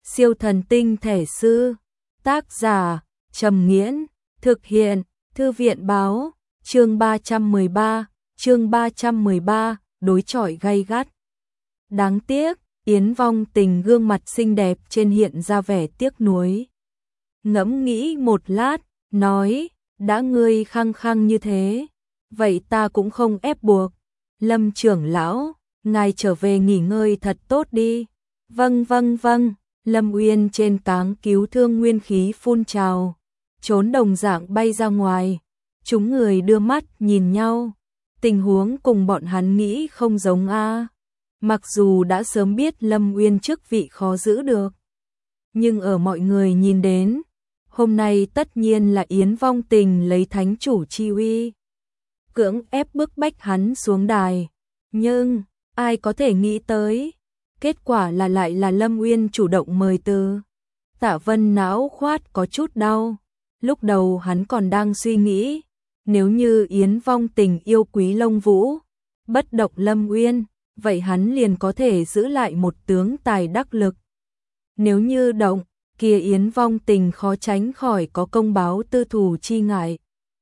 Siêu thần tinh thể sư. Tác giả Trầm Nghiễn. Thực hiện Thư viện báo. Chương 313, đối chọi gay gắt. Đáng tiếc, Yến Vong Tình gương mặt xinh đẹp trên hiện ra vẻ tiếc nuối. Ngẫm nghĩ một lát, nói, đã ngươi khăng khăng như thế, vậy ta cũng không ép buộc. Lâm trưởng lão, ngài trở về nghỉ ngơi thật tốt đi. Vâng. Lâm Uyên trên cáng cứu thương nguyên khí phun trào, trốn đồng dạng bay ra ngoài. Chúng người đưa mắt nhìn nhau, tình huống cùng bọn hắn nghĩ không giống a. Mặc dù đã sớm biết Lâm Uyên chức vị khó giữ được, nhưng ở mọi người nhìn đến, hôm nay tất nhiên là Yến Vong Tình lấy thánh chủ chi uy, cưỡng ép bức bách hắn xuống đài. Nhưng, ai có thể nghĩ tới, kết quả là lại là Lâm Uyên chủ động mời từ. Tạ Vân não khoát có chút đau, lúc đầu hắn còn đang suy nghĩ, nếu như Yến Vong Tình yêu quý Lông Vũ, bất động Lâm Uyên, vậy hắn liền có thể giữ lại một tướng tài đắc lực. Nếu như động, kia Yến Vong Tình khó tránh khỏi có công báo tư thù chi ngại.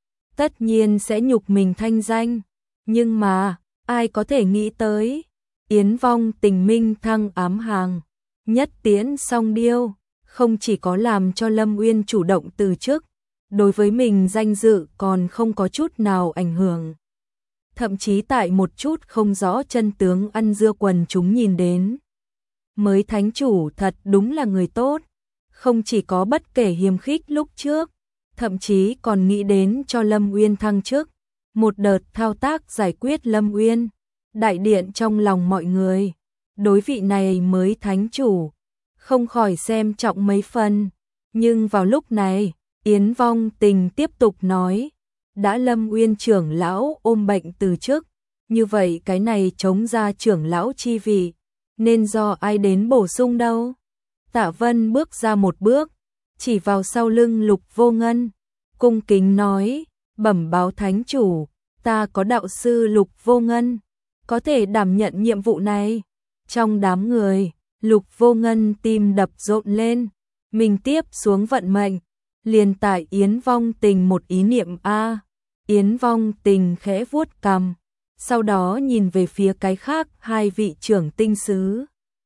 Tất nhiên sẽ nhục mình thanh danh, nhưng mà, ai có thể nghĩ tới, Yến Vong Tình minh thăng ám hàng, nhất tiễn song điêu, không chỉ có làm cho Lâm Uyên chủ động từ chức, đối với mình danh dự còn không có chút nào ảnh hưởng. Thậm chí tại một chút không rõ chân tướng ăn dưa quần chúng nhìn đến, mới thánh chủ thật đúng là người tốt, không chỉ có bất kể hiềm khích lúc trước, thậm chí còn nghĩ đến cho Lâm Uyên thăng chức, một đợt thao tác giải quyết Lâm Uyên. Đại điện trong lòng mọi người, đối vị này mới thánh chủ, không khỏi xem trọng mấy phần. Nhưng vào lúc này, Yến Vong Tình tiếp tục nói, đã Lâm Uyên trưởng lão ôm bệnh từ chức, như vậy cái này chống ra trưởng lão chi vị, nên do ai đến bổ sung đâu. Tạ Vân bước ra một bước, chỉ vào sau lưng Lục Vô Ngân, cung kính nói, bẩm báo thánh chủ, ta có đạo sư Lục Vô Ngân, có thể đảm nhận nhiệm vụ này. Trong đám người, Lục Vô Ngân tim đập rộn lên, mình tiếp xuống vận mệnh, liền tại Yến Vong Tình một ý niệm a. Yến Vong Tình khẽ vuốt cằm, sau đó nhìn về phía cái khác hai vị trưởng tinh sứ.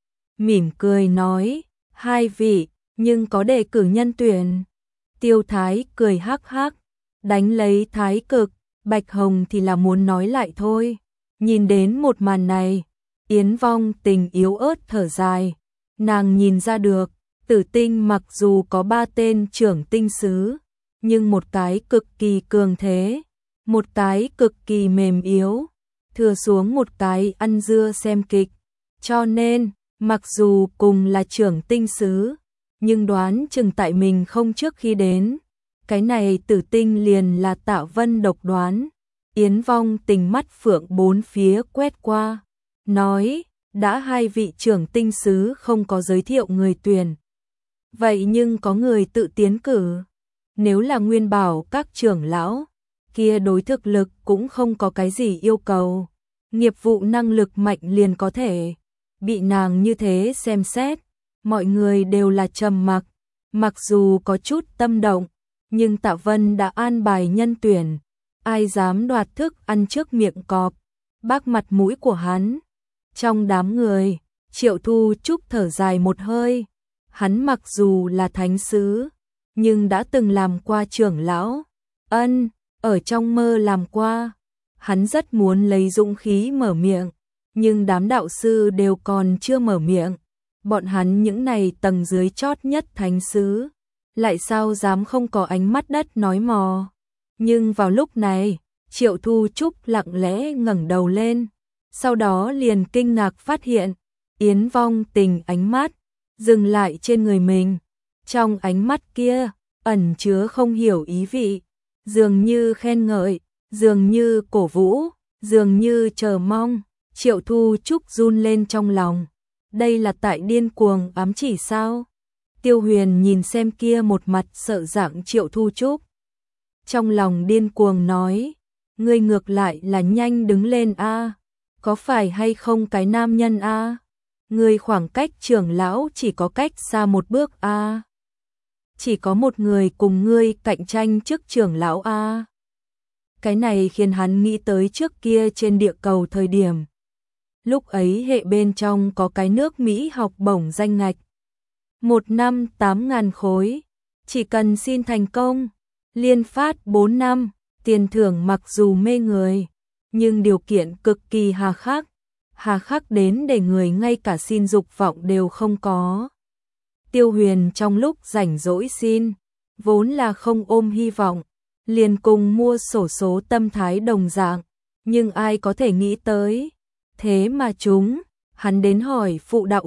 Mỉm cười nói, hai vị, nhưng có đề cử nhân tuyển. Tiêu Thái cười hắc hắc, đánh lấy thái cực, Bạch Hồng thì là muốn nói lại thôi. Nhìn đến một màn này, Yến Vong Tình yếu ớt thở dài, nàng nhìn ra được, Tử Tinh mặc dù có 3 tên trưởng tinh sứ, nhưng một cái cực kỳ cường thế, một cái cực kỳ mềm yếu, thừa xuống một cái ăn dưa xem kịch. Cho nên, mặc dù cùng là trưởng tinh sứ, nhưng đoán chừng tại mình không trước khi đến, cái này Tử Tinh liền là Tạ Vân độc đoán. Yến Vong Tình mắt phượng bốn phía quét qua, nói, đã hai vị trưởng tinh sứ không có giới thiệu người tuyển. Vậy nhưng có người tự tiến cử. Nếu là Nguyên Bảo các trưởng lão, kia đối thực lực cũng không có cái gì yêu cầu. Nghiệp vụ năng lực mạnh liền có thể. Bị nàng như thế xem xét, mọi người đều là trầm mặc. Mặc dù có chút tâm động, nhưng Tạ Vân đã an bài nhân tuyển. Ai dám đoạt thức ăn trước miệng cọp, bác mặt mũi của hắn. Trong đám người, Triệu Thu Trúc thở dài một hơi. Hắn mặc dù là thánh sứ, nhưng đã từng làm qua trưởng lão. Ở trong mơ làm qua. Hắn rất muốn lấy dũng khí mở miệng, nhưng đám đạo sư đều còn chưa mở miệng. Bọn hắn những này tầng dưới chót nhất thánh sứ, lại sao dám không có ánh mắt đất nói mò. Nhưng vào lúc này, Triệu Thu Trúc lặng lẽ ngẩng đầu lên, sau đó liền kinh ngạc phát hiện, Yến Vong Tình ánh mắt dừng lại trên người mình. Trong ánh mắt kia, ẩn chứa không hiểu ý vị, dường như khen ngợi, dường như cổ vũ, dường như chờ mong. Triệu Thu Trúc run lên trong lòng. Đây là tại điên cuồng ám chỉ sao? Tiêu Huyền nhìn xem kia một mặt sợ dạng Triệu Thu Trúc, trong lòng điên cuồng nói, ngươi ngược lại là nhanh đứng lên a, có phải hay không cái nam nhân a? Ngươi khoảng cách trưởng lão chỉ có cách xa một bước a. Chỉ có một người cùng ngươi cạnh tranh trước trưởng lão a. Cái này khiến hắn nghĩ tới trước kia trên địa cầu thời điểm. Lúc ấy hệ bên trong có cái nước Mỹ học bổng danh ngạch. 1 năm 8.000 khối. Chỉ cần xin thành công, liên phát 4 năm, tiền thưởng mặc dù mê người, nhưng điều kiện cực kỳ hà khắc đến để người ngay cả xin dục vọng đều không có. Tiêu Huyền trong lúc rảnh rỗi xin, vốn là không ôm hy vọng, liền cùng mua xổ số tâm thái đồng dạng, nhưng ai có thể nghĩ tới, thế mà hắn đến hỏi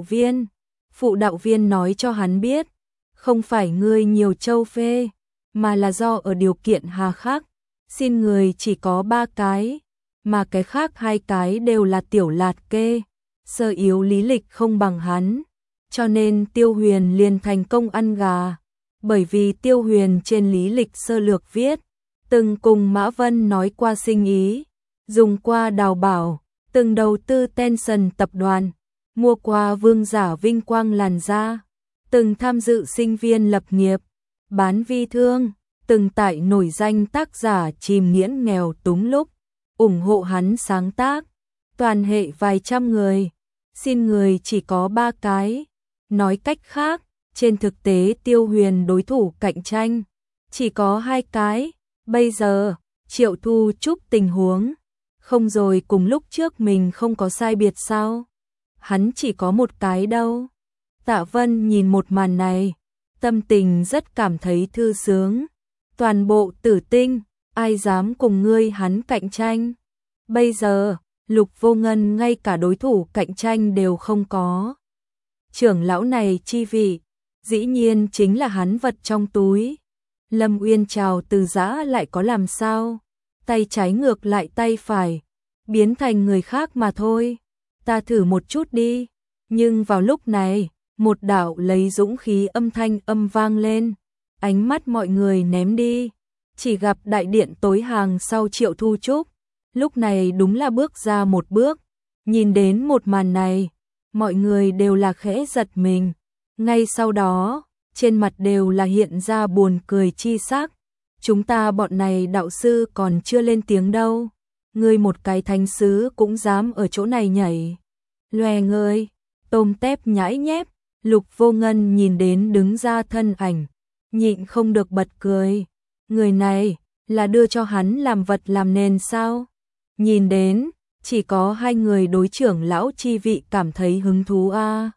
phụ đạo viên nói cho hắn biết, không phải ngươi nhiều châu phê, mà là do ở điều kiện hà khắc, xin người chỉ có 3 cái, mà cái khác 2 cái đều là tiểu lạt kê, sơ yếu lý lịch không bằng hắn, cho nên Tiêu Huyền liền thành công ăn gà, bởi vì Tiêu Huyền trên lý lịch sơ lược viết, từng cùng Mã Vân nói qua sinh ý, dùng qua đào bảo, từng đầu tư Tencent tập đoàn, mua qua vương giả vinh quang làn da, từng tham dự sinh viên lập nghiệp, bán vi thương, từng tại nổi danh tác giả chìm nghiễn nghèo túng lúc, ủng hộ hắn sáng tác, toàn hệ vài trăm người, xin người chỉ có 3 cái. Nói cách khác, trên thực tế Tiêu Huyền đối thủ cạnh tranh, chỉ có 2 cái, bây giờ, Triệu Thu Trúc tình huống, không rồi cùng lúc trước mình không có sai biệt sao? Hắn chỉ có 1 cái đâu. Tạ Vân nhìn một màn này, tâm tình rất cảm thấy thư sướng. Toàn bộ Tử Tinh, ai dám cùng ngươi hắn cạnh tranh? Bây giờ, Lục Vô Ngân ngay cả đối thủ cạnh tranh đều không có. Trưởng lão này chi vị, dĩ nhiên chính là hắn vật trong túi. Lâm Uyên chào từ giã lại có làm sao? Tay trái ngược lại tay phải, biến thành người khác mà thôi. Ta thử một chút đi. Nhưng vào lúc này, một đạo lấy dũng khí âm thanh vang lên. Ánh mắt mọi người ném đi. Chỉ gặp đại điện tối hàng sau Triệu Thu Trúc. Lúc này đúng là bước ra một bước. Nhìn đến một màn này, mọi người đều là khẽ giật mình. Ngay sau đó, trên mặt đều là hiện ra buồn cười chi sắc. Chúng ta bọn này đạo sư còn chưa lên tiếng đâu. Ngươi một cái thánh sứ cũng dám ở chỗ này nhảy. Loè ngơi, tôm tép nhãi nhép, Lục Vô Ngân nhìn đến đứng ra thân ảnh, nhịn không được bật cười. Người này, là đưa cho hắn làm vật làm nền sao? Nhìn đến, chỉ có 2 người đối trưởng lão chi vị cảm thấy hứng thú a.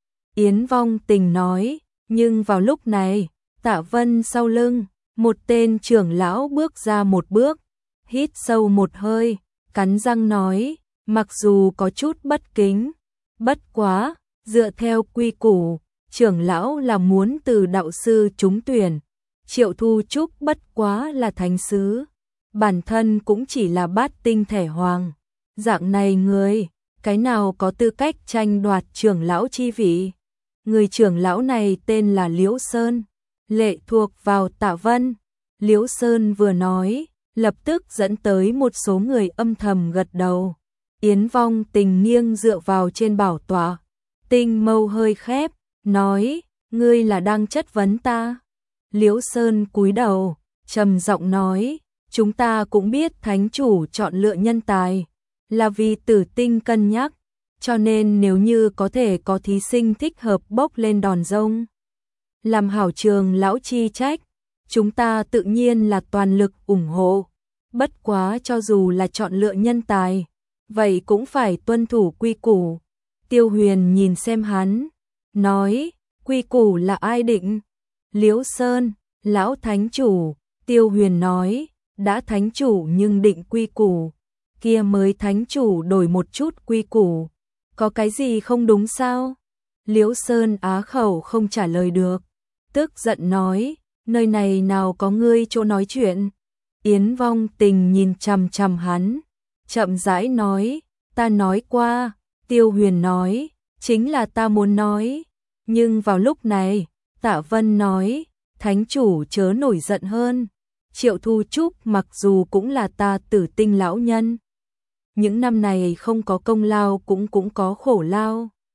Yến Vong Tình nói, nhưng vào lúc này, Tạ Vân sau lưng, một tên trưởng lão bước ra một bước, hít sâu một hơi, cắn răng nói, mặc dù có chút bất kính, bất quá, dựa theo quy củ, trưởng lão là muốn từ đạo sư trúng tuyển, Triệu Thu Trúc bất quá là thánh sứ, bản thân cũng chỉ là bát tinh thẻ hoàng, dạng này người, cái nào có tư cách tranh đoạt trưởng lão chi vị. Người trưởng lão này tên là Liễu Sơn, lệ thuộc vào Tạ Vân. Liễu Sơn vừa nói, lập tức dẫn tới một số người âm thầm gật đầu. Yến Vong Tình nghiêng dựa vào trên bảo tọa, tinh mâu hơi khép, nói, ngươi là đang chất vấn ta. Liễu Sơn cúi đầu, trầm giọng nói, chúng ta cũng biết thánh chủ chọn lựa nhân tài, là vì Tử Tinh cân nhắc, cho nên nếu như có thể có thí sinh thích hợp bốc lên đòn rông, làm hảo trường lão chi trách, chúng ta tự nhiên là toàn lực ủng hộ. Bất quá cho dù là chọn lựa nhân tài, vậy cũng phải tuân thủ quy củ. Tiêu Huyền nhìn xem hắn, nói, quy củ là ai định? Liễu Sơn, lão thánh chủ. Tiêu Huyền nói, đã thánh chủ nhưng định quy củ, kia mới thánh chủ đổi một chút quy củ, có cái gì không đúng sao? Liễu Sơn á khẩu không trả lời được, tức giận nói, nơi này nào có ngươi chỗ nói chuyện. Yến Vong Tình nhìn chằm chằm hắn, chậm rãi nói, ta nói qua. Tiêu Huyền nói, chính là ta muốn nói. Nhưng vào lúc này, Tạ Vân nói, thánh chủ chớ nổi giận hơn. Triệu Thu Trúc mặc dù cũng là ta Tử Tinh lão nhân, những năm này không có công lao cũng có khổ lao.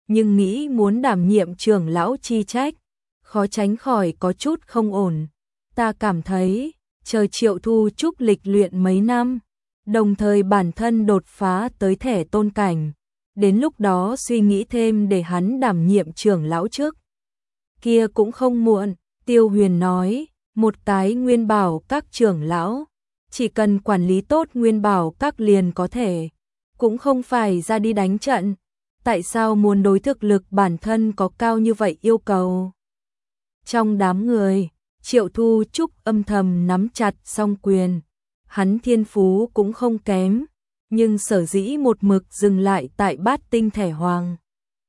nhưng nghĩ muốn đảm nhiệm trưởng lão chi trách, khó tránh khỏi có chút không ổn. Ta cảm thấy, chờ Triệu Thu Trúc lịch luyện mấy năm, đồng thời bản thân đột phá tới thể tôn cảnh, đến lúc đó suy nghĩ thêm để hắn đảm nhiệm trưởng lão trước. Kia cũng không muộn, Tiêu Huyền nói, một cái nguyên bảo các trưởng lão, chỉ cần quản lý tốt nguyên bảo các liền có thể, cũng không phải ra đi đánh trận. Tại sao muốn đối thực lực bản thân có cao như vậy yêu cầu? Trong đám người, Triệu Thu Trúc âm thầm nắm chặt song quyền. Hắn thiên phú cũng không kém, nhưng sở dĩ một mực dừng lại tại bát tinh thẻ hoàng.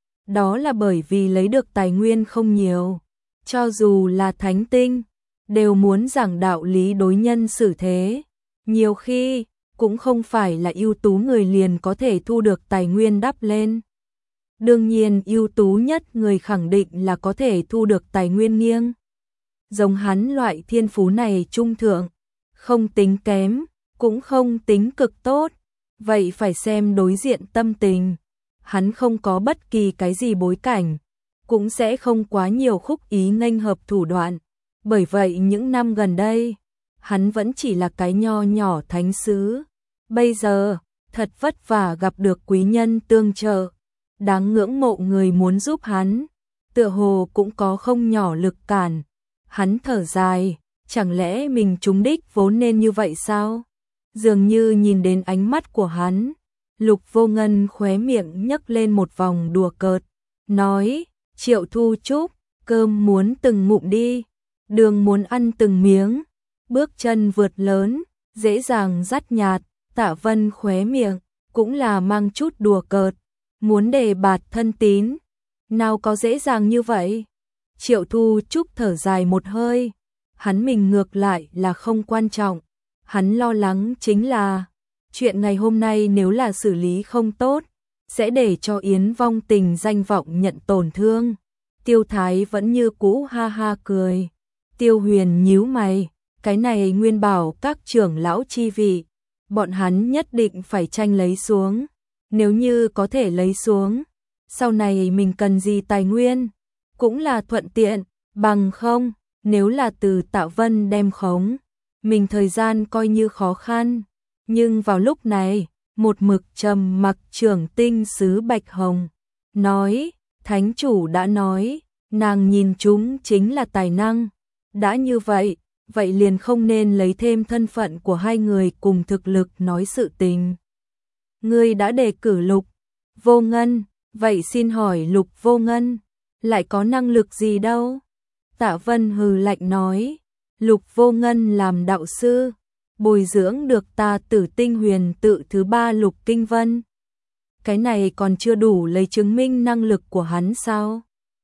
Đó là bởi vì lấy được tài nguyên không nhiều, cho dù là thánh tinh, đều muốn giảng đạo lý đối nhân xử thế. Nhiều khi, cũng không phải là ưu tú người liền có thể thu được tài nguyên đắp lên. Đương nhiên ưu tú nhất người khẳng định là có thể thu được tài nguyên nghiêng. Giống hắn loại thiên phú này trung thượng, không tính kém, cũng không tính cực tốt. Vậy phải xem đối diện tâm tình. Hắn không có bất kỳ cái gì bối cảnh, cũng sẽ không quá nhiều khúc ý nghênh hợp thủ đoạn. Bởi vậy những năm gần đây, hắn vẫn chỉ là cái nho nhỏ thánh sứ. Bây giờ, thật vất vả gặp được quý nhân tương trợ, đáng ngưỡng mộ người muốn giúp hắn, tựa hồ cũng có không nhỏ lực cản. Hắn thở dài, chẳng lẽ mình trúng đích vốn nên như vậy sao? Dường như nhìn đến ánh mắt của hắn, Lục Vô Ngân khóe miệng nhấc lên một vòng đùa cợt, nói, Triệu Thu Trúc, cơm muốn từng ngụm đi, đường muốn ăn từng miếng, bước chân vượt lớn, dễ dàng dắt nhạt. Tạ Vân khóe miệng, cũng là mang chút đùa cợt, muốn đề bạt thân tín, nào có dễ dàng như vậy. Triệu Thu Trúc thở dài một hơi, hắn mình ngược lại là không quan trọng, hắn lo lắng chính là, chuyện ngày hôm nay nếu là xử lý không tốt, sẽ để cho Yến Vong Tình danh vọng nhận tổn thương. Tiêu Thái vẫn như cũ ha ha cười. Tiêu Huyền nhíu mày, cái này nguyên bảo các trưởng lão chi vị, bọn hắn nhất định phải tranh lấy xuống. Nếu như có thể lấy xuống, sau này mình cần gì tài nguyên, cũng là thuận tiện, bằng không, nếu là từ Tạ Vân đem khống, mình thời gian coi như khó khăn. Nhưng vào lúc này, một mực trầm mặc trưởng tinh sứ Bạch Hồng, nói, thánh chủ đã nói, nàng nhìn chúng chính là tài năng. Đã như vậy, vậy liền không nên lấy thêm thân phận của hai người cùng thực lực nói sự tình. Ngươi đã đề cử Lục Vô Ngân, vậy xin hỏi Lục Vô Ngân, lại có năng lực gì đâu? Tạ Vân hừ lạnh nói, Lục Vô Ngân làm đạo sư, bồi dưỡng được ta Tử Tinh Huyền tự thứ 3 Lục Kinh Vân. Cái này còn chưa đủ lấy chứng minh năng lực của hắn sao?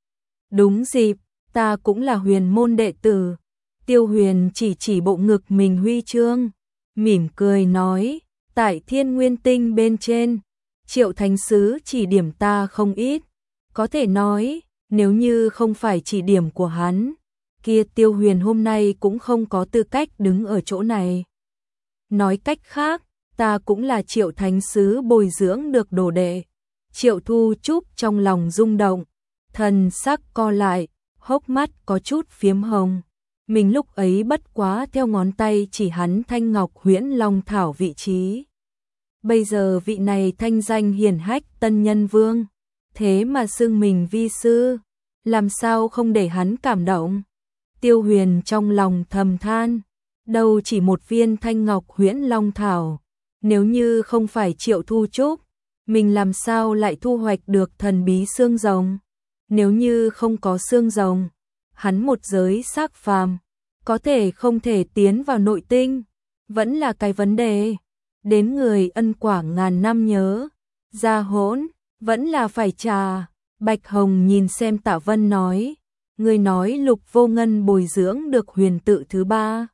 Đúng dịp, ta cũng là huyền môn đệ tử. Tiêu Huyền chỉ bộ ngực mình huy chương, mỉm cười nói, tại Thiên Nguyên Tinh bên trên, Triệu Thánh Sứ chỉ điểm ta không ít. Có thể nói, nếu như không phải chỉ điểm của hắn, kia Tiêu Huyền hôm nay cũng không có tư cách đứng ở chỗ này. Nói cách khác, ta cũng là Triệu Thánh Sứ bồi dưỡng được đồ đệ. Triệu Thu Trúc trong lòng rung động, thần sắc co lại, hốc mắt có chút phiếm hồng. Mình lúc ấy bất quá theo ngón tay chỉ hắn Thanh Ngọc Huyễn Long Thảo vị trí. Bây giờ vị này thanh danh hiển hách Tân Nhân Vương, thế mà xưng mình vi sư, làm sao không để hắn cảm động. Tiêu Huyền trong lòng thầm than, đâu chỉ một viên Thanh Ngọc Huyễn Long Thảo, nếu như không phải Triệu Thu Trúc, mình làm sao lại thu hoạch được thần bí xương rồng. Nếu như không có xương rồng, hắn một giới xác phàm, có thể không thể tiến vào nội tinh, vẫn là cái vấn đề. Đến người ân quả ngàn năm nhớ, ra hỗn, vẫn là phải trả. Bạch Hồng nhìn xem Tạ Vân nói, người nói Lục Vô Ngân bồi dưỡng được huyền tự thứ 3,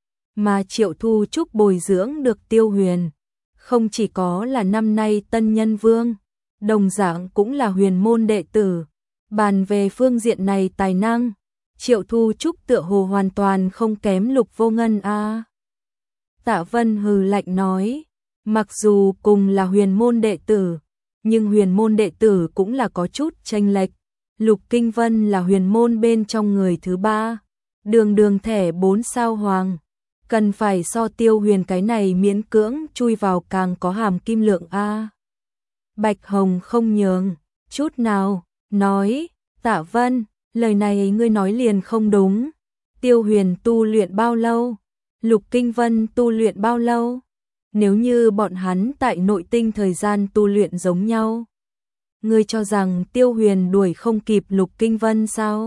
mà Triệu Thu Trúc bồi dưỡng được Tiêu Huyền, không chỉ có là năm nay Tân Nhân Vương, đồng dạng cũng là huyền môn đệ tử. Bàn về phương diện này tài năng, Triệu Thu Trúc tựa hồ hoàn toàn không kém Lục Vô Ngân a. Tạ Vân hừ lạnh nói, mặc dù cùng là huyền môn đệ tử, nhưng huyền môn đệ tử cũng là có chút chênh lệch. Lục Kinh Vân là huyền môn bên trong người thứ 3, đường đường thẻ 4 sao hoàng, cần phải so Tiêu Huyền cái này miễn cưỡng chui vào càng có hàm kim lượng a. Bạch Hồng không nhường chút nào, nói: "Tạ Vân, lời này ngươi nói liền không đúng. Tiêu Huyền tu luyện bao lâu? Lục Kinh Vân tu luyện bao lâu? Nếu như bọn hắn tại nội tinh thời gian tu luyện giống nhau, ngươi cho rằng Tiêu Huyền đuổi không kịp Lục Kinh Vân sao?"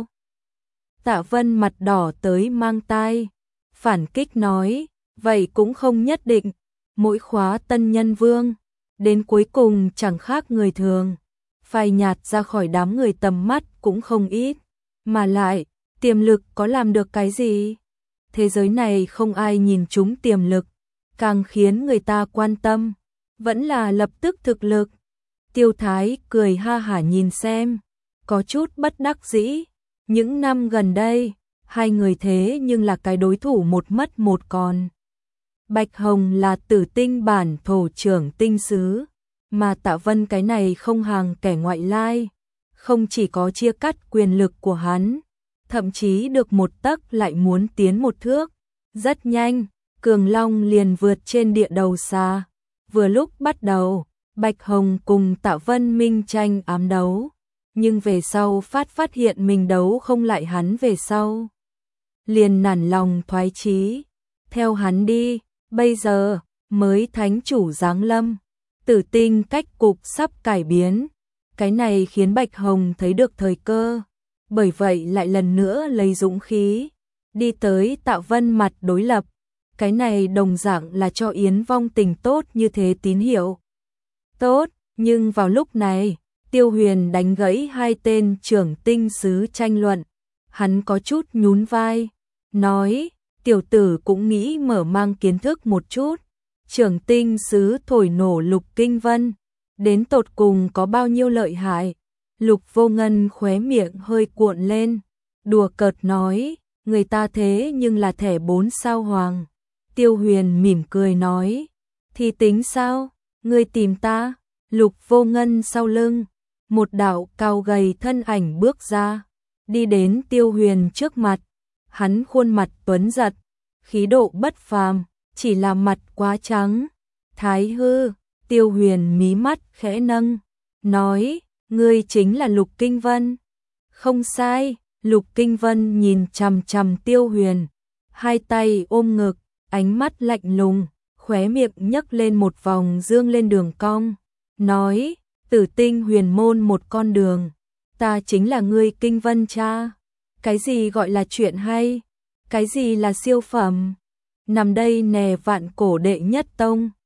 Tạ Vân mặt đỏ tới mang tai, phản kích nói: "Vậy cũng không nhất định, mỗi khóa tân nhân vương, đến cuối cùng chẳng khác người thường, phai nhạt ra khỏi đám người tầm mắt cũng không ít, mà lại, tiềm lực có làm được cái gì? Thế giới này không ai nhìn trúng tiềm lực, càng khiến người ta quan tâm, vẫn là lập tức thực lực." Tiêu Thái cười ha hả nhìn xem, có chút bất đắc dĩ, những năm gần đây, hai người thế nhưng là cái đối thủ một mất một còn. Bạch Hồng là tử tinh bản thổ trưởng tinh sứ, mà Tạ Vân cái này không hàng kẻ ngoại lai, không chỉ có chia cắt quyền lực của hắn, thậm chí được một tấc lại muốn tiến một thước. Rất nhanh, Cường Long liền vượt trên địa đầu xa. Vừa lúc bắt đầu, Bạch Hồng cùng Tạ Vân minh tranh ám đấu, nhưng về sau phát hiện mình đấu không lại hắn về sau, liền nản lòng thoái chí, theo hắn đi. Bây giờ mới thánh chủ giáng lâm, tử tinh cách cục sắp cải biến, cái này khiến Bạch Hồng thấy được thời cơ, bởi vậy lại lần nữa lấy dũng khí đi tới Tạ Vân mặt đối lập. Cái này đồng dạng là cho Yến Vong Tình tốt như thế tín hiệu. Tốt, nhưng vào lúc này, Tiêu Huyền đánh gãy hai tên trưởng tinh sứ tranh luận, hắn có chút nhún vai, nói: "Tiểu tử cũng nghĩ mở mang kiến thức một chút, trưởng tinh sứ thổi nổ Lục Kinh Vân, đến tột cùng có bao nhiêu lợi hại." Lục Vô Ngân khóe miệng hơi cuộn lên, đùa cợt nói: "Người ta thế nhưng là thẻ 4 sao hoàng." Tiêu Huyền mỉm cười nói: "Thì tính sao, ngươi tìm ta?" Lục Vô Ngân sau lưng, một đạo cao gầy thân ảnh bước ra, đi đến Tiêu Huyền trước mặt. Hắn khuôn mặt tuấn giật, khí độ bất phàm, chỉ là mặt quá trắng. "Thái hư." Tiêu Huyền mí mắt khẽ nâng, nói: "Ngươi chính là Lục Kinh Vân." "Không sai." Lục Kinh Vân nhìn chằm chằm Tiêu Huyền, hai tay ôm ngực, ánh mắt lạnh lùng, khóe miệng nhấc lên một vòng dương lên đường cong, nói: "Tử tinh huyền môn một con đường, ta chính là ngươi Kinh Vân cha. Cái gì gọi là chuyện hay? Cái gì là siêu phẩm? Nằm đây nè vạn cổ đệ nhất tông,